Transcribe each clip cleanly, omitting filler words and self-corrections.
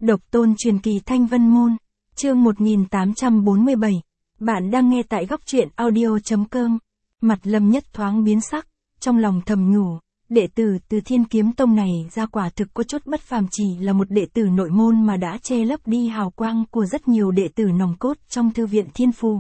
Độc tôn truyền kỳ Thanh Vân Môn, chương 1847. Bạn đang nghe tại góc truyện audio.com. Mặt Lâm Nhất thoáng biến sắc, trong lòng thầm nhủ, đệ tử từ Thiên Kiếm Tông này ra quả thực có chút bất phàm, chỉ là một đệ tử nội môn mà đã che lấp đi hào quang của rất nhiều đệ tử nòng cốt trong thư viện Thiên Phù.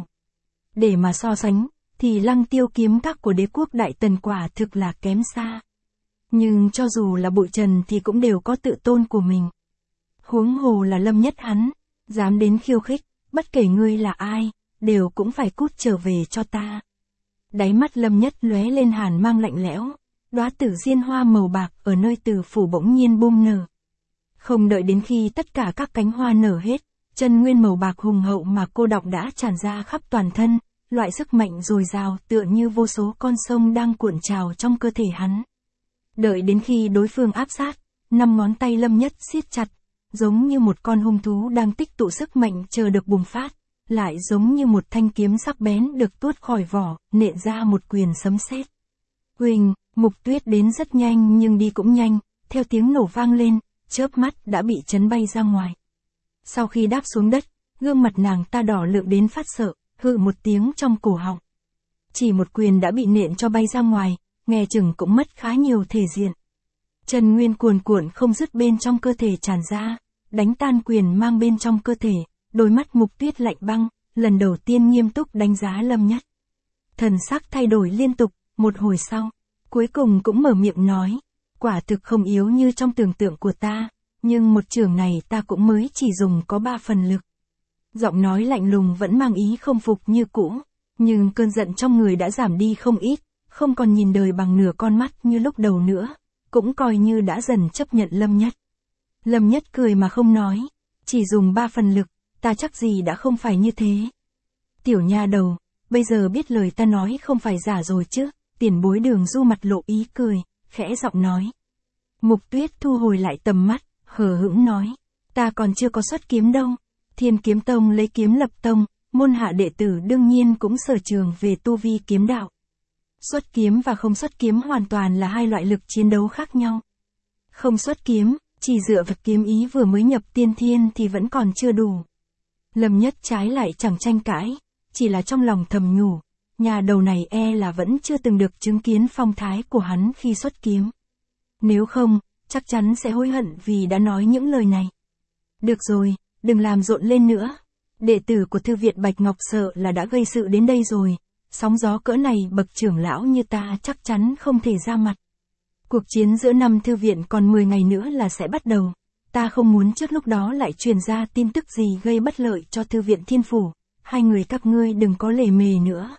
Để mà so sánh, thì Lăng Tiêu kiếm các của đế quốc Đại Tần quả thực là kém xa. Nhưng cho dù là bụi trần thì cũng đều có tự tôn của mình. Huống hồ là Lâm Nhất hắn, dám đến khiêu khích, bất kể ngươi là ai, đều cũng phải cút trở về cho ta. Đáy mắt Lâm Nhất lóe lên hàn mang lạnh lẽo, đóa tử diên hoa màu bạc ở nơi tử phủ bỗng nhiên bung nở. Không đợi đến khi tất cả các cánh hoa nở hết, chân nguyên màu bạc hùng hậu mà cô đọng đã tràn ra khắp toàn thân, loại sức mạnh dồi dào tựa như vô số con sông đang cuộn trào trong cơ thể hắn. Đợi đến khi đối phương áp sát, 5 ngón tay Lâm Nhất siết chặt, giống như một con hung thú đang tích tụ sức mạnh chờ được bùng phát, lại giống như một thanh kiếm sắc bén được tuốt khỏi vỏ, nện ra một quyền sấm sét. Huỳnh, Mục Tuyết đến rất nhanh nhưng đi cũng nhanh, theo tiếng nổ vang lên, chớp mắt đã bị chấn bay ra ngoài. Sau khi đáp xuống đất, gương mặt nàng ta đỏ lựng đến phát sợ, hự một tiếng trong cổ họng. Chỉ một quyền đã bị nện cho bay ra ngoài, nghe chừng cũng mất khá nhiều thể diện. Chân nguyên cuồn cuộn không dứt bên trong cơ thể tràn ra, đánh tan quyền mang bên trong cơ thể, đôi mắt Mục Tuyết lạnh băng, lần đầu tiên nghiêm túc đánh giá Lâm Nhất. Thần sắc thay đổi liên tục, một hồi sau, cuối cùng cũng mở miệng nói, quả thực không yếu như trong tưởng tượng của ta, nhưng một chưởng này ta cũng mới chỉ dùng có 3 phần lực. Giọng nói lạnh lùng vẫn mang ý không phục như cũ, nhưng cơn giận trong người đã giảm đi không ít, không còn nhìn đời bằng nửa con mắt như lúc đầu nữa, cũng coi như đã dần chấp nhận Lâm Nhất. Lâm Nhất cười mà không nói, chỉ dùng 3 phần lực, ta chắc gì đã không phải như thế. Tiểu nha đầu, bây giờ biết lời ta nói không phải giả rồi chứ, tiền bối Đường Du mặt lộ ý cười, khẽ giọng nói. Mục Tuyết thu hồi lại tầm mắt, hờ hững nói, ta còn chưa có xuất kiếm đâu, Thiên Kiếm Tông lấy kiếm lập tông, môn hạ đệ tử đương nhiên cũng sở trường về tu vi kiếm đạo. Xuất kiếm và không xuất kiếm hoàn toàn là hai loại lực chiến đấu khác nhau. Không xuất kiếm, chỉ dựa vào kiếm ý vừa mới nhập tiên thiên thì vẫn còn chưa đủ. Lâm Nhất trái lại chẳng tranh cãi, chỉ là trong lòng thầm nhủ, nhà đầu này là vẫn chưa từng được chứng kiến phong thái của hắn khi xuất kiếm. Nếu không, chắc chắn sẽ hối hận vì đã nói những lời này. Được rồi, đừng làm rộn lên nữa. Đệ tử của Thư viện Bạch Ngọc sợ là đã gây sự đến đây rồi. Sóng gió cỡ này bậc trưởng lão như ta chắc chắn không thể ra mặt. Cuộc chiến giữa 5 thư viện còn 10 ngày nữa là sẽ bắt đầu. Ta không muốn trước lúc đó lại truyền ra tin tức gì gây bất lợi cho Thư viện Thiên Phủ. Hai người các ngươi đừng có lề mề nữa.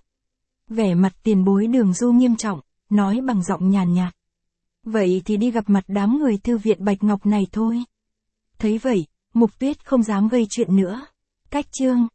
Vẻ mặt tiền bối Đường Du nghiêm trọng, nói bằng giọng nhàn nhạt. Vậy thì đi gặp mặt đám người Thư viện Bạch Ngọc này thôi. Thấy vậy, Mục Tuyết không dám gây chuyện nữa. Cách chương